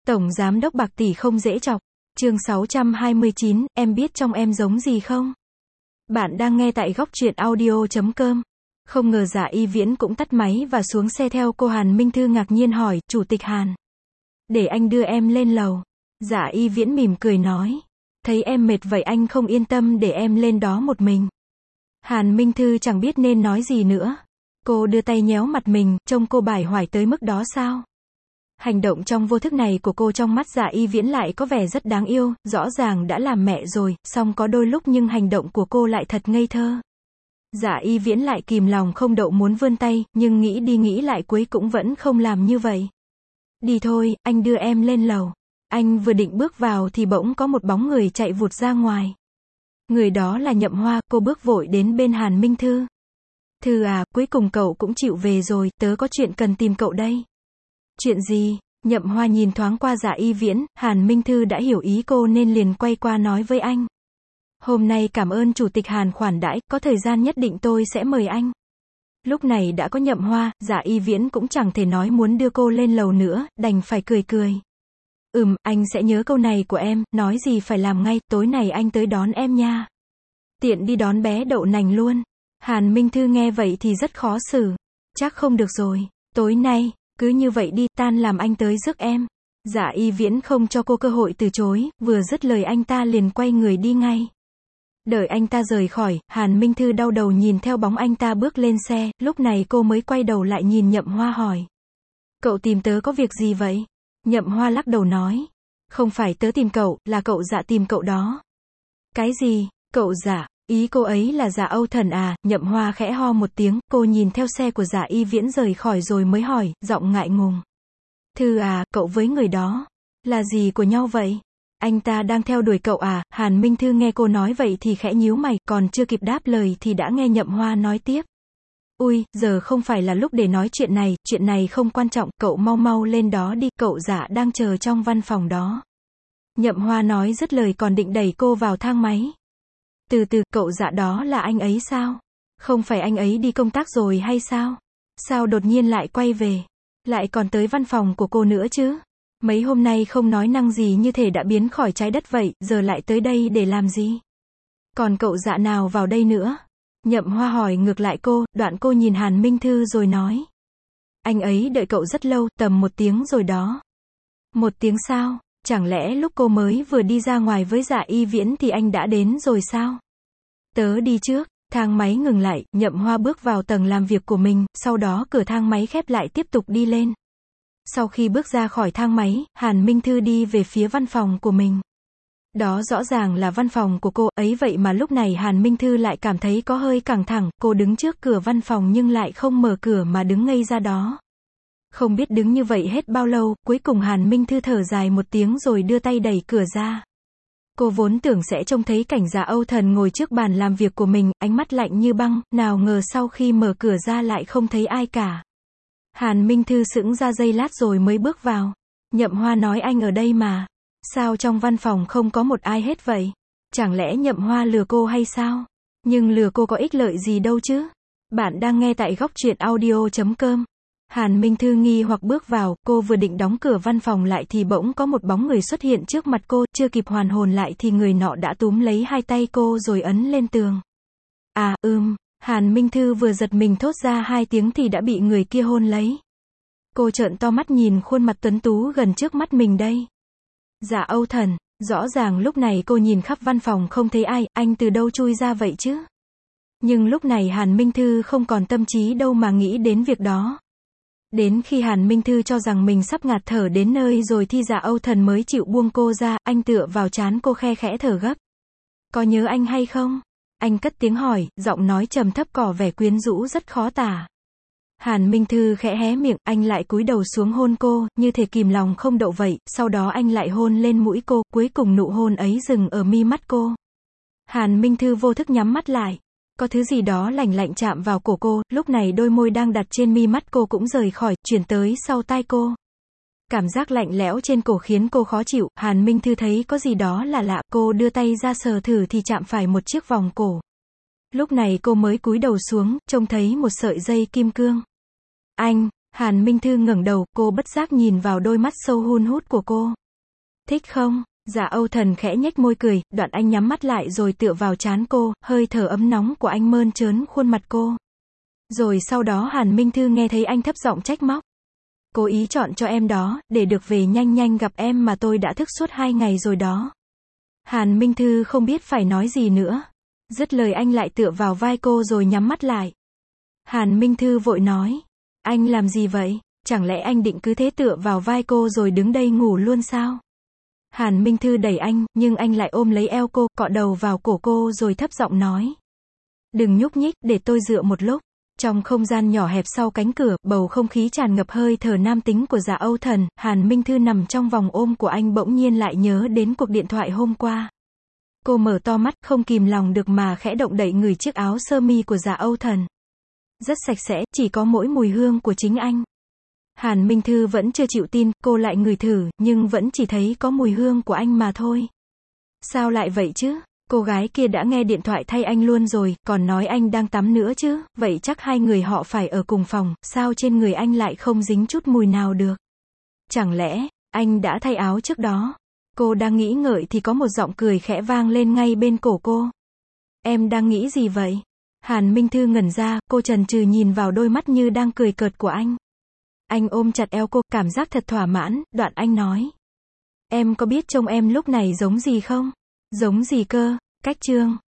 Tổng giám đốc bạc tỷ không dễ chọc. Chương 629, em biết trong em giống gì không? Bạn đang nghe tại góc truyện audio.com. Không ngờ Dạ Y Viễn cũng tắt máy và xuống xe theo cô Hàn Minh Thư ngạc nhiên hỏi, Chủ tịch Hàn. Để anh đưa em lên lầu. Dạ Y Viễn mỉm cười nói. Thấy em mệt vậy anh không yên tâm để em lên đó một mình. Hàn Minh Thư chẳng biết nên nói gì nữa. Cô đưa tay nhéo mặt mình, trông cô bải hoài tới mức đó sao? Hành động trong vô thức này của cô trong mắt Dạ Y Viễn lại có vẻ rất đáng yêu, rõ ràng đã làm mẹ rồi, song có đôi lúc nhưng hành động của cô lại thật ngây thơ. Dạ Y Viễn lại kìm lòng không đậu muốn vươn tay, nhưng nghĩ đi nghĩ lại cuối cũng vẫn không làm như vậy. Đi thôi, anh đưa em lên lầu. Anh vừa định bước vào thì bỗng có một bóng người chạy vụt ra ngoài. Người đó là Nhậm Hoa, cô bước vội đến bên Hàn Minh Thư. Thư à, cuối cùng cậu cũng chịu về rồi, tớ có chuyện cần tìm cậu đây. Chuyện gì? Nhậm Hoa nhìn thoáng qua Dạ Y Viễn, Hàn Minh Thư đã hiểu ý cô nên liền quay qua nói với anh. Hôm nay cảm ơn Chủ tịch Hàn khoản đãi, có thời gian nhất định tôi sẽ mời anh. Lúc này đã có Nhậm Hoa, Dạ Y Viễn cũng chẳng thể nói muốn đưa cô lên lầu nữa, đành phải cười cười. Anh sẽ nhớ câu này của em, nói gì phải làm ngay, tối này anh tới đón em nha. Tiện đi đón bé đậu nành luôn. Hàn Minh Thư nghe vậy thì rất khó xử. Chắc không được rồi, tối nay, cứ như vậy đi, tan làm anh tới rước em. Dạ Y Viễn không cho cô cơ hội từ chối, vừa dứt lời anh ta liền quay người đi ngay. Đợi anh ta rời khỏi, Hàn Minh Thư đau đầu nhìn theo bóng anh ta bước lên xe, lúc này cô mới quay đầu lại nhìn Nhậm Hoa hỏi. Cậu tìm tớ có việc gì vậy? Nhậm Hoa lắc đầu nói. Không phải tớ tìm cậu, là cậu Dạ tìm cậu đó. Cái gì? Cậu Dạ? Ý cô ấy là Dạ Âu Thần à? Nhậm Hoa khẽ ho một tiếng, cô nhìn theo xe của Dạ Y Viễn rời khỏi rồi mới hỏi, giọng ngại ngùng. Thư à, cậu với người đó, là gì của nhau vậy? Anh ta đang theo đuổi cậu à? Hàn Minh Thư nghe cô nói vậy thì khẽ nhíu mày, còn chưa kịp đáp lời thì đã nghe Nhậm Hoa nói tiếp. Ui, giờ không phải là lúc để nói chuyện này không quan trọng, cậu mau mau lên đó đi, cậu Dạ đang chờ trong văn phòng đó. Nhậm Hoa nói dứt lời còn định đẩy cô vào thang máy. Từ từ, cậu Dạ đó là anh ấy sao? Không phải anh ấy đi công tác rồi hay sao? Sao đột nhiên lại quay về? Lại còn tới văn phòng của cô nữa chứ? Mấy hôm nay không nói năng gì như thể đã biến khỏi trái đất vậy, giờ lại tới đây để làm gì? Còn cậu Dạ nào vào đây nữa? Nhậm Hoa hỏi ngược lại cô, đoạn cô nhìn Hàn Minh Thư rồi nói. Anh ấy đợi cậu rất lâu, tầm 1 tiếng rồi đó. 1 tiếng sao? Chẳng lẽ lúc cô mới vừa đi ra ngoài với Dạ Y Viễn thì anh đã đến rồi sao? Tớ đi trước. Thang máy ngừng lại, Nhậm Hoa bước vào tầng làm việc của mình, sau đó cửa thang máy khép lại tiếp tục đi lên. Sau khi bước ra khỏi thang máy, Hàn Minh Thư đi về phía văn phòng của mình. Đó rõ ràng là văn phòng của cô ấy, vậy mà lúc này Hàn Minh Thư lại cảm thấy có hơi căng thẳng, cô đứng trước cửa văn phòng nhưng lại không mở cửa mà đứng ngây ra đó. Không biết đứng như vậy hết bao lâu, cuối cùng Hàn Minh Thư thở dài một tiếng rồi đưa tay đẩy cửa ra. Cô vốn tưởng sẽ trông thấy cảnh Dạ Âu Thần ngồi trước bàn làm việc của mình, ánh mắt lạnh như băng, nào ngờ sau khi mở cửa ra lại không thấy ai cả. Hàn Minh Thư sững ra giây lát rồi mới bước vào. Nhậm Hoa nói anh ở đây mà. Sao trong văn phòng không có một ai hết vậy? Chẳng lẽ Nhậm Hoa lừa cô hay sao? Nhưng lừa cô có ích lợi gì đâu chứ? Bạn đang nghe tại góc truyện audio.com. Hàn Minh Thư nghi hoặc bước vào, cô vừa định đóng cửa văn phòng lại thì bỗng có một bóng người xuất hiện trước mặt cô, chưa kịp hoàn hồn lại thì người nọ đã túm lấy hai tay cô rồi ấn lên tường. Hàn Minh Thư vừa giật mình thốt ra 2 tiếng thì đã bị người kia hôn lấy. Cô trợn to mắt nhìn khuôn mặt tuấn tú gần trước mắt mình đây. Dạ Âu Thần, rõ ràng lúc này cô nhìn khắp văn phòng không thấy ai, anh từ đâu chui ra vậy chứ? Nhưng lúc này Hàn Minh Thư không còn tâm trí đâu mà nghĩ đến việc đó. Đến khi Hàn Minh Thư cho rằng mình sắp ngạt thở đến nơi rồi thì Dạ Âu Thần mới chịu buông cô ra, anh tựa vào trán cô khe khẽ thở gấp. Có nhớ anh hay không? Anh cất tiếng hỏi, giọng nói trầm thấp có vẻ quyến rũ rất khó tả. Hàn Minh Thư khẽ hé miệng, anh lại cúi đầu xuống hôn cô, như thể kìm lòng không đậu vậy, sau đó anh lại hôn lên mũi cô, cuối cùng nụ hôn ấy dừng ở mi mắt cô. Hàn Minh Thư vô thức nhắm mắt lại. Có thứ gì đó lạnh lạnh chạm vào cổ cô, lúc này đôi môi đang đặt trên mi mắt cô cũng rời khỏi, chuyển tới sau tai cô. Cảm giác lạnh lẽo trên cổ khiến cô khó chịu, Hàn Minh Thư thấy có gì đó là lạ, cô đưa tay ra sờ thử thì chạm phải một chiếc vòng cổ. Lúc này cô mới cúi đầu xuống, trông thấy một sợi dây kim cương. Hàn Minh Thư ngẩng đầu, cô bất giác nhìn vào đôi mắt sâu hun hút của cô. Thích không? Dạ Âu Thần khẽ nhếch môi cười, đoạn anh nhắm mắt lại rồi tựa vào trán cô, hơi thở ấm nóng của anh mơn trớn khuôn mặt cô. Rồi sau đó Hàn Minh Thư nghe thấy anh thấp giọng trách móc. Cố ý chọn cho em đó, để được về nhanh nhanh gặp em mà tôi đã thức suốt 2 ngày rồi đó. Hàn Minh Thư không biết phải nói gì nữa. Dứt lời anh lại tựa vào vai cô rồi nhắm mắt lại. Hàn Minh Thư vội nói. Anh làm gì vậy? Chẳng lẽ anh định cứ thế tựa vào vai cô rồi đứng đây ngủ luôn sao? Hàn Minh Thư đẩy anh, nhưng anh lại ôm lấy eo cô, cọ đầu vào cổ cô rồi thấp giọng nói. Đừng nhúc nhích, để tôi dựa một lúc. Trong không gian nhỏ hẹp sau cánh cửa, bầu không khí tràn ngập hơi thở nam tính của Dạ Âu Thần, Hàn Minh Thư nằm trong vòng ôm của anh bỗng nhiên lại nhớ đến cuộc điện thoại hôm qua. Cô mở to mắt, không kìm lòng được mà khẽ động đậy ngửi chiếc áo sơ mi của Dạ Âu Thần. Rất sạch sẽ, chỉ có mỗi mùi hương của chính anh. Hàn Minh Thư vẫn chưa chịu tin, cô lại ngửi thử, nhưng vẫn chỉ thấy có mùi hương của anh mà thôi. Sao lại vậy chứ? Cô gái kia đã nghe điện thoại thay anh luôn rồi, còn nói anh đang tắm nữa chứ, vậy chắc hai người họ phải ở cùng phòng, sao trên người anh lại không dính chút mùi nào được? Chẳng lẽ, anh đã thay áo trước đó? Cô đang nghĩ ngợi thì có một giọng cười khẽ vang lên ngay bên cổ cô. Em đang nghĩ gì vậy? Hàn Minh Thư ngẩn ra, cô chần chừ nhìn vào đôi mắt như đang cười cợt của anh. Anh ôm chặt eo cô, cảm giác thật thỏa mãn, đoạn anh nói. Em có biết trông em lúc này giống gì không? Giống gì cơ? Cách chương.